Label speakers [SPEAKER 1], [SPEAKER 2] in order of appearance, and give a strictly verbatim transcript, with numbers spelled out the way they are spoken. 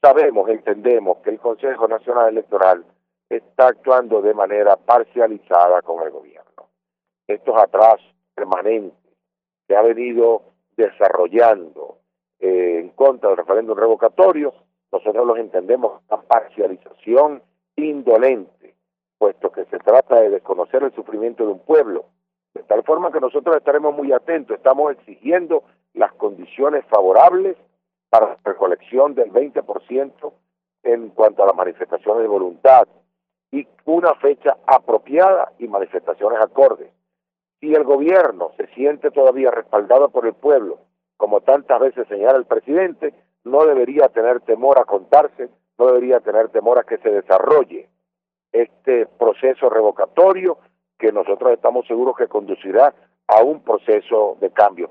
[SPEAKER 1] sabemos, entendemos que el Consejo Nacional Electoral está actuando de manera parcializada con el gobierno. Estos atrasos permanentes que ha venido desarrollando eh, en contra del referéndum revocatorio, nosotros los entendemos como una parcialización indolente, puesto que se trata de desconocer el sufrimiento de un pueblo, de tal forma que nosotros estaremos muy atentos, estamos exigiendo las condiciones favorables para la recolección del veinte por ciento en cuanto a las manifestaciones de voluntad y una fecha apropiada y manifestaciones acordes. Si el gobierno se siente todavía respaldado por el pueblo, como tantas veces señala el presidente, no debería tener temor a contarse, no debería tener temor a que se desarrolle este proceso revocatorio que nosotros estamos seguros que conducirá a un proceso de cambio.